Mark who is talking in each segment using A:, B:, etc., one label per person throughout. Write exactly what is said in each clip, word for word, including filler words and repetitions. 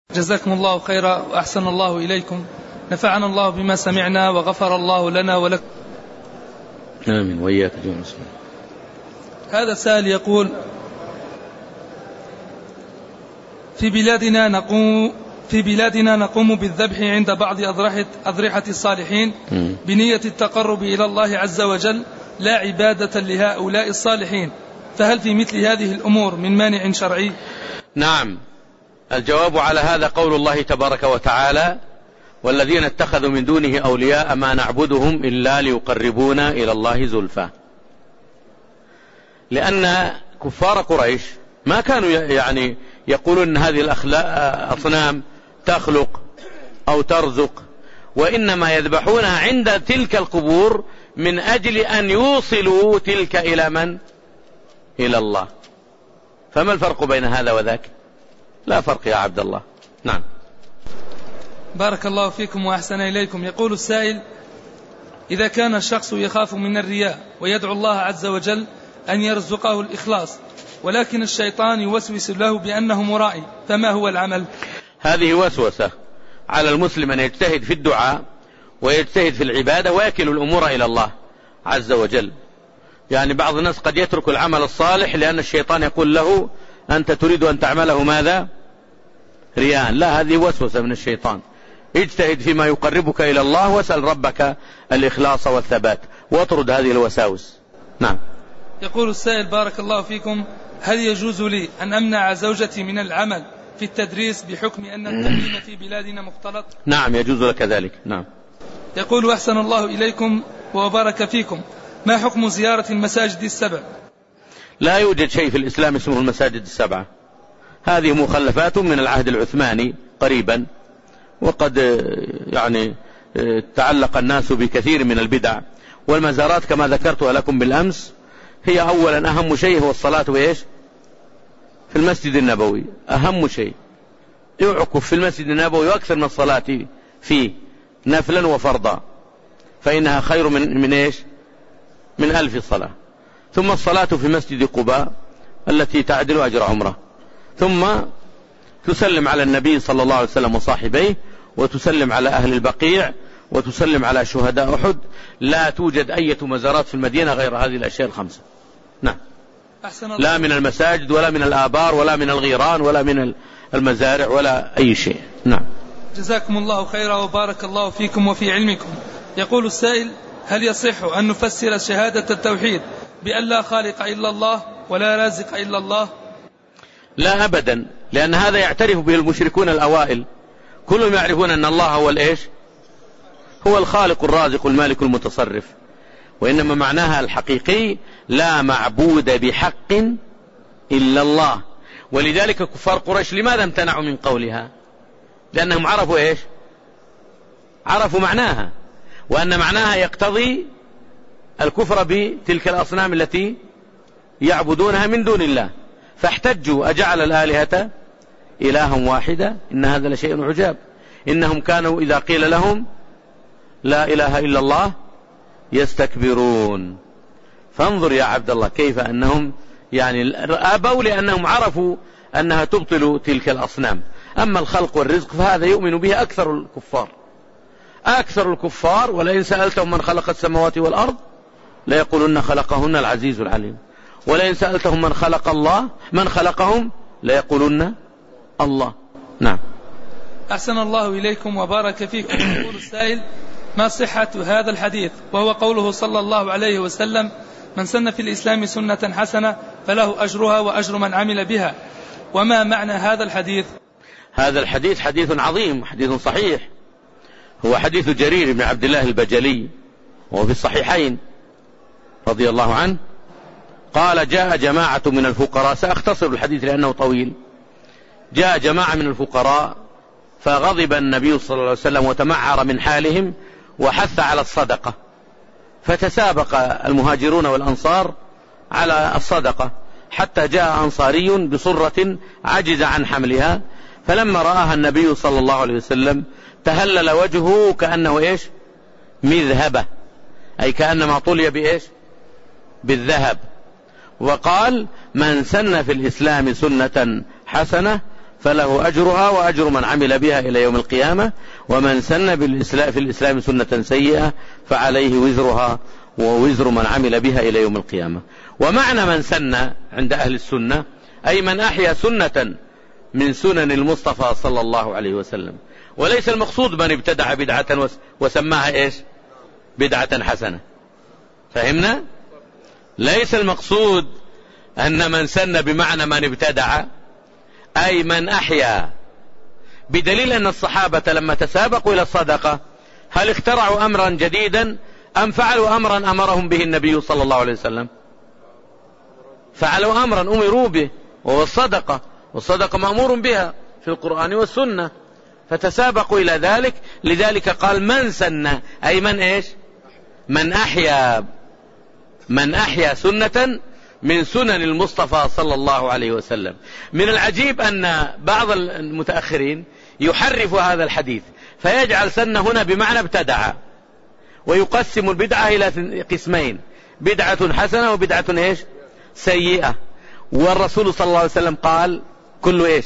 A: جزاكم الله خيرا وأحسن الله إليكم، نفعنا الله بما سمعنا وغفر الله لنا ولكم.
B: آمين وإياك جميعا.
A: هذا سائل يقول: في بلادنا نقوم في بلادنا نقوم بالذبح عند بعض أضرحة, أضرحة الصالحين بنية التقرب إلى الله عز وجل لا عبادة لهؤلاء الصالحين، فهل في مثل هذه الأمور من مانع شرعي؟
B: نعم، الجواب على هذا قول الله تبارك وتعالى: والذين اتخذوا من دونه أولياء ما نعبدهم إلا ليقربونا إلى الله زلفى. لأن كفار قريش ما كانوا يعني يقولون أن هذه الأصنام تخلق أو ترزق، وإنما يذبحونها عند تلك القبور من أجل أن يوصلوا تلك إلى من؟ إلى الله. فما الفرق بين هذا وذاك؟ لا فرق يا عبد الله. نعم.
A: بارك الله فيكم وأحسن إليكم. يقول السائل: إذا كان الشخص يخاف من الرياء ويدعو الله عز وجل أن يرزقه الإخلاص، ولكن الشيطان يوسوس له بأنه مرائي، فما هو العمل؟
B: هذه وسوسة على المسلم أن يجتهد في الدعاء ويجتهد في العبادة ويكل الأمور إلى الله عز وجل. يعني بعض الناس قد يترك العمل الصالح لأن الشيطان يقول له: أنت تريد أن تعمله ماذا؟ رياء. لا، هذه وسوسة من الشيطان. اجتهد فيما يقربك إلى الله واسأل ربك الإخلاص والثبات واطرد هذه الوساوس. نعم.
A: يقول السائل: بارك الله فيكم، هل يجوز لي أن أمنع زوجتي من العمل في التدريس بحكم أن التعليم في بلادنا مختلط؟
B: نعم، يجوز لك ذلك. نعم.
A: يقول: أحسن الله إليكم وبارك فيكم، ما حكم زيارة المساجد السبع؟
B: لا يوجد شيء في الإسلام اسمه المساجد السبعة، هذه مخلفات من العهد العثماني قريبا، وقد يعني تعلق الناس بكثير من البدع. والمزارات كما ذكرتها لكم بالأمس هي أولا أهم شيء هو الصلاة وإيش؟ في المسجد النبوي أهم شيء، يعكف في المسجد النبوي وأكثر من الصلاة فيه نفلا وفرضا، فإنها خير من من إيش؟ من ألف صلاة. ثم الصلاة في مسجد قباء التي تعدل أجر عمره، ثم تسلم على النبي صلى الله عليه وسلم وصاحبيه، وتسلم على أهل البقيع، وتسلم على شهداء أحد. لا توجد أي مزارات في المدينة غير هذه الأشياء الخمسة. نعم. لا من المساجد ولا من الآبار ولا من الغيران ولا من المزارع ولا أي شيء. نعم.
A: جزاكم الله خيرا وبارك الله فيكم وفي علمكم. يقول السائل: هل يصح أن نفسر شهادة التوحيد بأن لا خالق إلا الله ولا رازق إلا الله؟
B: لا أبدا، لأن هذا يعترف به المشركون الأوائل، كلهم يعرفون أن الله هو الإيش؟ هو الخالق الرازق المالك المتصرف، وإنما معناها الحقيقي لا معبود بحق إلا الله. ولذلك كفار قريش لماذا امتنعوا من قولها؟ لأنهم عرفوا إيش؟ عرفوا معناها، وأن معناها يقتضي الكفر بتلك الأصنام التي يعبدونها من دون الله، فاحتجوا: أجعل الآلهة إلها واحدة إن هذا لشيء عجاب. إنهم كانوا إذا قيل لهم لا إله إلا الله يستكبرون. فانظر يا عبد الله كيف أنهم يعني أبوا، لأنهم عرفوا أنها تبطل تلك الأصنام. أما الخلق والرزق فهذا يؤمن به أكثر الكفار، أكثر الكفار. ولئن سألتهم من خلق السماوات والأرض ليقولن خلقهن العزيز العليم، ولئن سألتهم من خلق الله من خلقهم ليقولن الله. نعم.
A: أحسن الله إليكم وبارك فيكم. يقول السائل: ما صحة هذا الحديث وهو قوله صلى الله عليه وسلم: من سن في الإسلام سنة حسنة فله أجرها وأجر من عمل بها؟ وما معنى هذا الحديث؟
B: هذا الحديث حديث عظيم، حديث صحيح، هو حديث جرير بن عبد الله البجلي، وهو في الصحيحين رضي الله عنه. قال: جاء جماعة من الفقراء، سأختصر الحديث لأنه طويل. جاء جماعة من الفقراء فغضب النبي صلى الله عليه وسلم وتمعر من حالهم وحث على الصدقة، فتسابق المهاجرون والأنصار على الصدقة، حتى جاء أنصاري بصرة عجز عن حملها، فلما رآها النبي صلى الله عليه وسلم تهلل وجهه كأنه إيش؟ مذهبة، أي كأنما طلي بإيش؟ بالذهب. وقال: من سن في الإسلام سنة حسنة فله أجرها وأجر من عمل بها إلى يوم القيامة، ومن سن بالإسلام في الإسلام سنة سيئة فعليه وزرها ووزر من عمل بها إلى يوم القيامة. ومعنى من سن عند أهل السنة أي من أحيا سنة من سنن المصطفى صلى الله عليه وسلم، وليس المقصود من ابتدع بدعة وسماها إيش؟ بدعة حسنة. فهمنا؟ ليس المقصود أن من سن بمعنى من ابتدع، أي من أحيا، بدليل أن الصحابة لما تسابقوا إلى الصدقة هل اخترعوا أمرا جديدا أم فعلوا أمرا أمرهم به النبي صلى الله عليه وسلم؟ فعلوا أمرا أمروا به وهو الصدقة، والصدقة مأمور بها في القرآن والسنة، فتسابقوا إلى ذلك. لذلك قال من سن، أي من إيش؟ من أحيا من أحيا سنة من سنن المصطفى صلى الله عليه وسلم. من العجيب أن بعض المتأخرين يحرف هذا الحديث فيجعل سن هنا بمعنى ابتدع، ويقسم البدعة إلى قسمين: بدعة حسنة وبدعة إيش؟ سيئة. والرسول صلى الله عليه وسلم قال كل إيش؟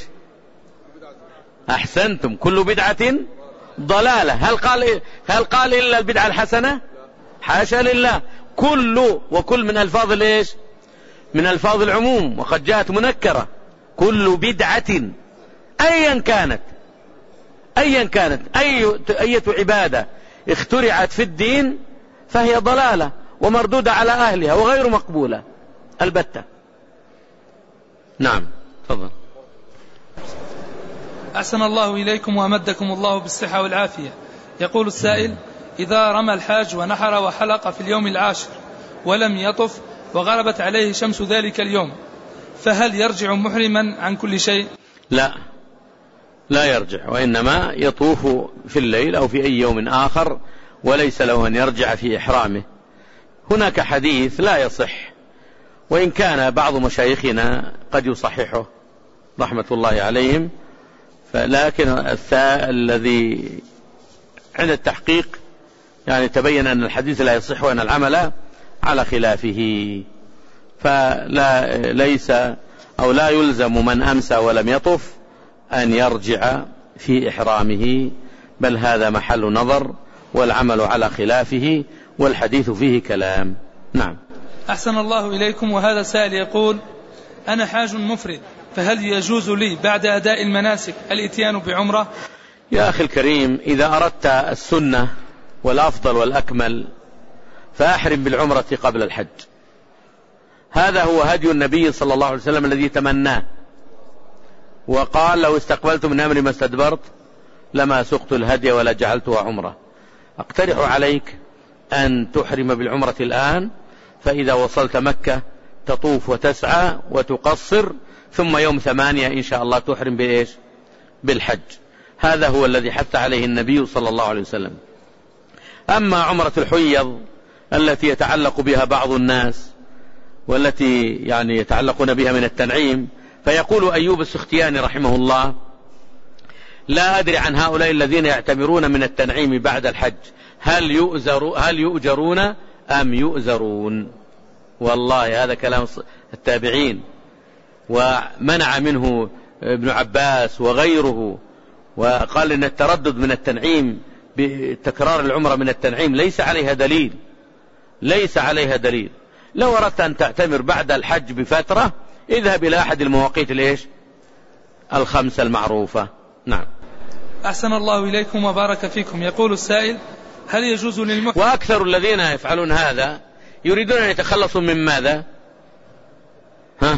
B: أحسنتم، كل بدعة ضلالة. هل قال هل قال إلا البدعة الحسنة؟ حاشا لله، كل، وكل من ألفاظ الإيش؟ من ألفاظ العموم، وقد جاءت منكرة. كل بدعة أيا كانت أيا كانت أي أية عبادة اخترعت في الدين فهي ضلالة ومردودة على أهلها وغير مقبولة البتة. نعم، تفضل.
A: أحسن الله إليكم وأمدكم الله بالصحة والعافية. يقول السائل: إذا رمى الحاج ونحر وحلق في اليوم العاشر ولم يطف وغربت عليه شمس ذلك اليوم، فهل يرجع محرما عن كل شيء؟
B: لا، لا يرجع، وإنما يطوف في الليل أو في أي يوم آخر، وليس له أن يرجع في إحرامه. هناك حديث لا يصح، وإن كان بعض مشايخنا قد يصححه رحمة الله عليهم، لكن الذي عند التحقيق يعني تبين أن الحديث لا يصح وأن العمل على خلافه. فلا ليس أو لا يلزم من أمسى ولم يطف أن يرجع في إحرامه، بل هذا محل نظر والعمل على خلافه، والحديث فيه كلام. نعم.
A: أحسن الله إليكم. وهذا سائل يقول: أنا حاج مفرد، فهل يجوز لي بعد أداء المناسك الإتيان بعمرة؟
B: يا أخي الكريم، إذا أردت السنة والأفضل والأكمل فأحرم بالعمرة قبل الحج. هذا هو هدي النبي صلى الله عليه وسلم الذي تمناه، وقال: لو استقبلت من أمري ما استدبرت لما سقت الهدي ولا جعلتها عمرة. أقترح عليك أن تحرم بالعمرة الآن، فإذا وصلت مكة تطوف وتسعى وتقصر، ثم يوم ثمانية إن شاء الله تحرم بإيش؟ بالحج. هذا هو الذي حث عليه النبي صلى الله عليه وسلم. أما عمرة الحيض التي يتعلق بها بعض الناس والتي يعني يتعلقون بها من التنعيم، فيقول أيوب السختياني رحمه الله: لا أدري عن هؤلاء الذين يعتمرون من التنعيم بعد الحج هل يؤزر هل يؤجرون أم يؤزرون. والله هذا كلام التابعين، ومنع منه ابن عباس وغيره، وقال إن التردد من التنعيم بتكرار العمرة من التنعيم ليس عليها دليل ليس عليها دليل. لو أردت أن تعتمر بعد الحج بفترة اذهب إلى أحد المواقيت الإيش؟ الخمسة المعروفة. نعم.
A: أحسن الله إليكم وبارك فيكم. يقول السائل: هل يجوز للمحرم؟
B: وأكثر الذين يفعلون هذا يريدون أن يتخلصوا من ماذا؟ ها؟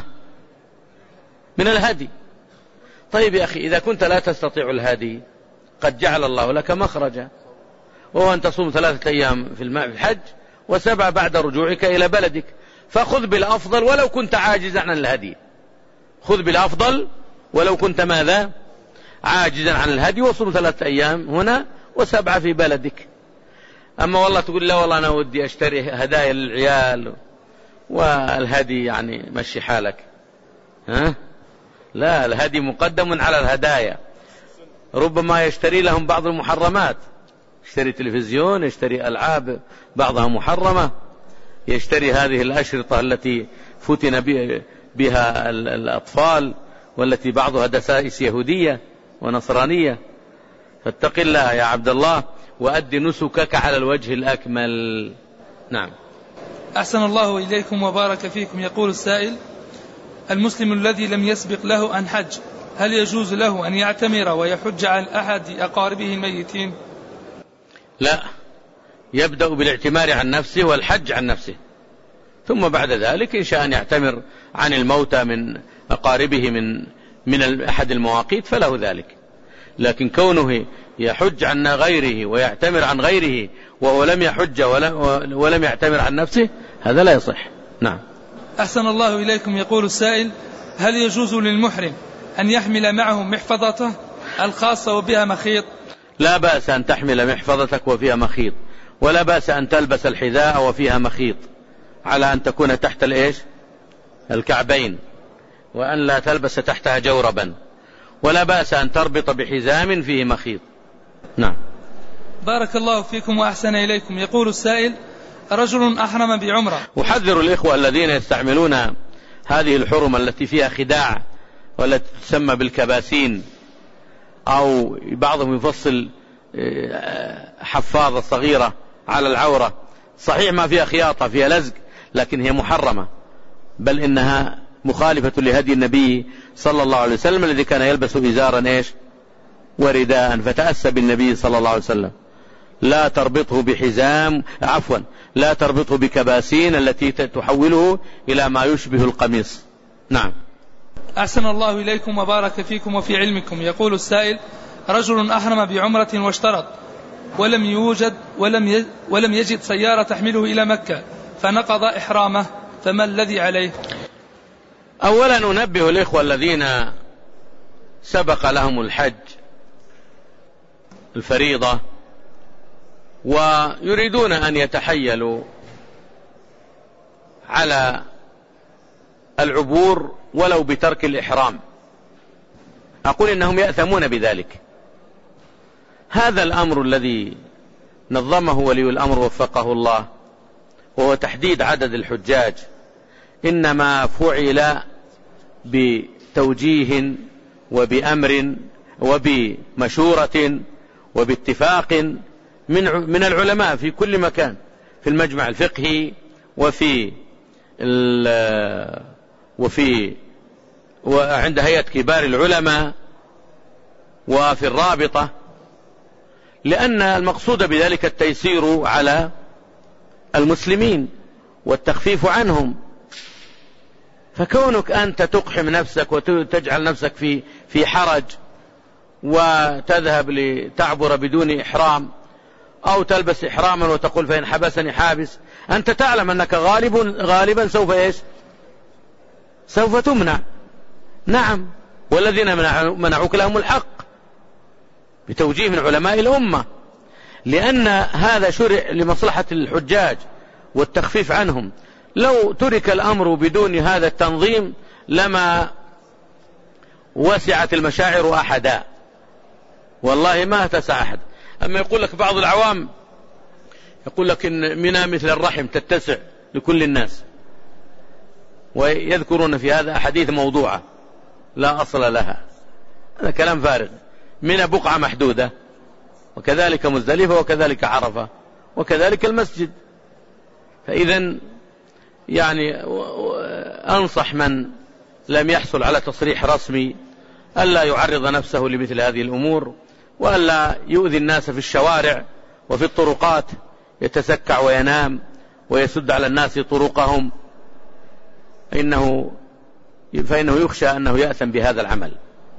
B: من الهدي. طيب يا أخي، إذا كنت لا تستطيع الهدي قد جعل الله لك مخرجا، وهو أن تصوم ثلاثة أيام في الحج وسبع بعد رجوعك إلى بلدك، فخذ بالأفضل ولو كنت عاجزا عن الهدي. خذ بالأفضل ولو كنت ماذا؟ عاجزا عن الهدي، وصوم ثلاثة أيام هنا وسبعة في بلدك. أما والله تقول لا والله أنا ودي أشتري هدايا للعيال والهدي يعني مشي حالك، ها؟ لا، الهدي مقدم على الهدايا. ربما يشتري لهم بعض المحرمات، يشتري تلفزيون، يشتري ألعاب بعضها محرمة، يشتري هذه الأشرطة التي فتن بها الأطفال والتي بعضها دسائس يهودية ونصرانية. فاتق الله يا عبد الله وأد نسكك على الوجه الأكمل. نعم.
A: أحسن الله إليكم وبارك فيكم. يقول السائل: المسلم الذي لم يسبق له أن حج هل يجوز له أن يعتمر ويحج عن أحد أقاربه الميتين؟
B: لا، يبدأ بالاعتمار عن نفسه والحج عن نفسه، ثم بعد ذلك إن شاء أن يعتمر عن الموتى من أقاربه من من أحد المواقيت فله ذلك. لكن كونه يحج عن غيره ويعتمر عن غيره وهو لم يحج ولم يعتمر عن نفسه هذا لا يصح. نعم.
A: أحسن الله إليكم. يقول السائل: هل يجوز للمحرم أن يحمل معه محفظته الخاصة وبها مخيط؟
B: لا بأس أن تحمل محفظتك وفيها مخيط، ولا بأس أن تلبس الحذاء وفيها مخيط على أن تكون تحت الإيش الكعبين، وأن لا تلبس تحتها جوربا، ولا بأس أن تربط بحزام فيه مخيط. نعم.
A: بارك الله فيكم وأحسن إليكم. يقول السائل: رجل أحرم بعمرة.
B: أحذر الإخوة الذين يستعملون هذه الحرم التي فيها خداع والتي تسمى بالكباسين، أو بعضهم يفصل حفاظة صغيرة على العورة، صحيح ما فيها خياطة فيها لزق لكن هي محرمة، بل إنها مخالفة لهدي النبي صلى الله عليه وسلم الذي كان يلبس إزارا إيش ورداء، فتأسى بالنبي صلى الله عليه وسلم: لا تربطه بحزام عفوا لا تربطه بكباسين التي تحوله إلى ما يشبه القميص. نعم.
A: أحسن الله إليكم وبارك فيكم وفي علمكم. يقول السائل: رجل أحرم بعمرة واشترط ولم يوجد ولم ولم يجد سيارة تحمله إلى مكة فنقض إحرامه، فما الذي عليه؟
B: أولا ننبه الإخوة الذين سبق لهم الحج الفريضة ويريدون أن يتحيلوا على العبور ولو بترك الإحرام، أقول إنهم يأثمون بذلك. هذا الأمر الذي نظمه ولي الأمر وفقه الله وهو تحديد عدد الحجاج إنما فعل بتوجيه وبأمر وبمشورة وباتفاق من من العلماء في كل مكان، في المجمع الفقهي وفي وفي وعند هيئة كبار العلماء وفي الرابطة، لأن المقصود بذلك التيسير على المسلمين والتخفيف عنهم. فكونك أنت تقحم نفسك وتجعل نفسك في في حرج وتذهب لتعبر بدون إحرام أو تلبس إحراما وتقول فإن حبسني حابس، أنت تعلم أنك غالب غالبا سوف إيش سوف تمنع. نعم، والذين منعوك لهم الحق بتوجيه من علماء الأمة، لأن هذا شرع لمصلحة الحجاج والتخفيف عنهم. لو ترك الأمر بدون هذا التنظيم لما وسعت المشاعر أحدا، والله ما تسع أحد. أما يقول لك بعض العوام يقول لك إن منى مثل الرحم تتسع لكل الناس، ويذكرون في هذا أحاديث موضوعة لا أصل لها، هذا كلام فارغ. منى بقعة محدودة، وكذلك مزدلفة، وكذلك عرفة، وكذلك المسجد. فإذا يعني أنصح من لم يحصل على تصريح رسمي ألا يعرض نفسه لمثل هذه الأمور، وألا يؤذي الناس في الشوارع وفي الطرقات، يتسكع وينام ويسد على الناس طرقهم، إنه فإنه يخشى أنه يأثم بهذا العمل،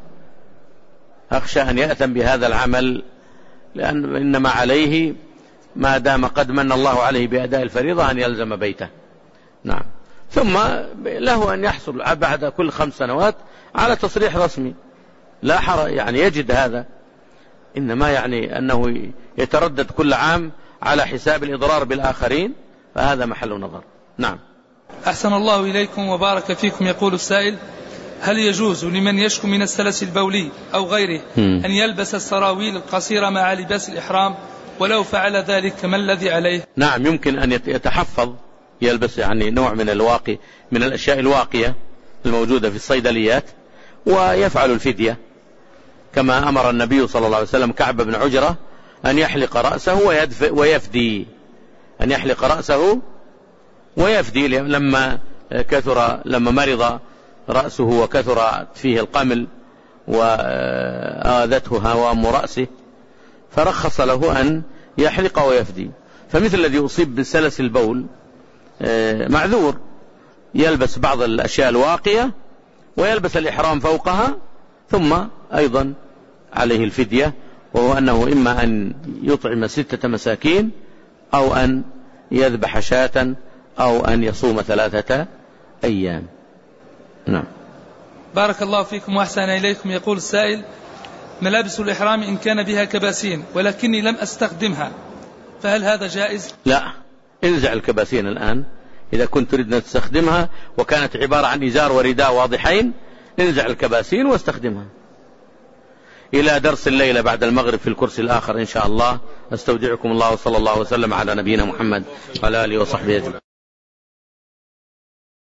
B: أخشى أن يأثم بهذا العمل، لأن إنما عليه ما دام قد من الله عليه بأداء الفريضة أن يلزم بيته. نعم. ثم له أن يحصل بعد كل خمس سنوات على تصريح رسمي، لا حرج يعني يجد هذا، إنما يعني أنه يتردد كل عام على حساب الإضرار بالآخرين، فهذا محل نظر. نعم.
A: أحسن الله إليكم وبارك فيكم. يقول السائل: هل يجوز لمن يشكو من السلس البولي أو غيره م. أن يلبس السراويل القصيرة مع لباس الإحرام؟ ولو فعل ذلك ما الذي عليه؟
B: نعم، يمكن أن يتحفظ، يلبس يعني نوع من الواقي من الأشياء الواقية الموجودة في الصيدليات، ويفعل الفدية، كما أمر النبي صلى الله عليه وسلم كعب بن عجرة أن يحلق رأسه ويفدي، أن يحلق رأسه ويفدي لما كثر، لما مرض رأسه وكثر فيه القمل وآذته هوام رأسه، فرخص له أن يحلق ويفدي. فمثل الذي يصيب بسلس البول معذور، يلبس بعض الأشياء الواقية ويلبس الإحرام فوقها، ثم أيضا عليه الفدية، وهو أنه إما أن يطعم ستة مساكين أو أن يذبح شاة أو أن يصوم ثلاثة أيام. نعم.
A: بارك الله فيكم وأحسن إليكم. يقول السائل: ملابس الإحرام إن كان بها كباسين ولكني لم أستخدمها، فهل هذا جائز؟
B: لا، انزع الكباسين الآن إذا كنت تريد أن تستخدمها وكانت عبارة عن إزار ورداء واضحين، انزع الكباسين واستخدمها. إلى درس الليلة بعد المغرب في الكرسي الآخر إن شاء الله. أستودعكم الله، وصلى الله وسلم على نبينا محمد وعلى آله وصحبه أجمعين.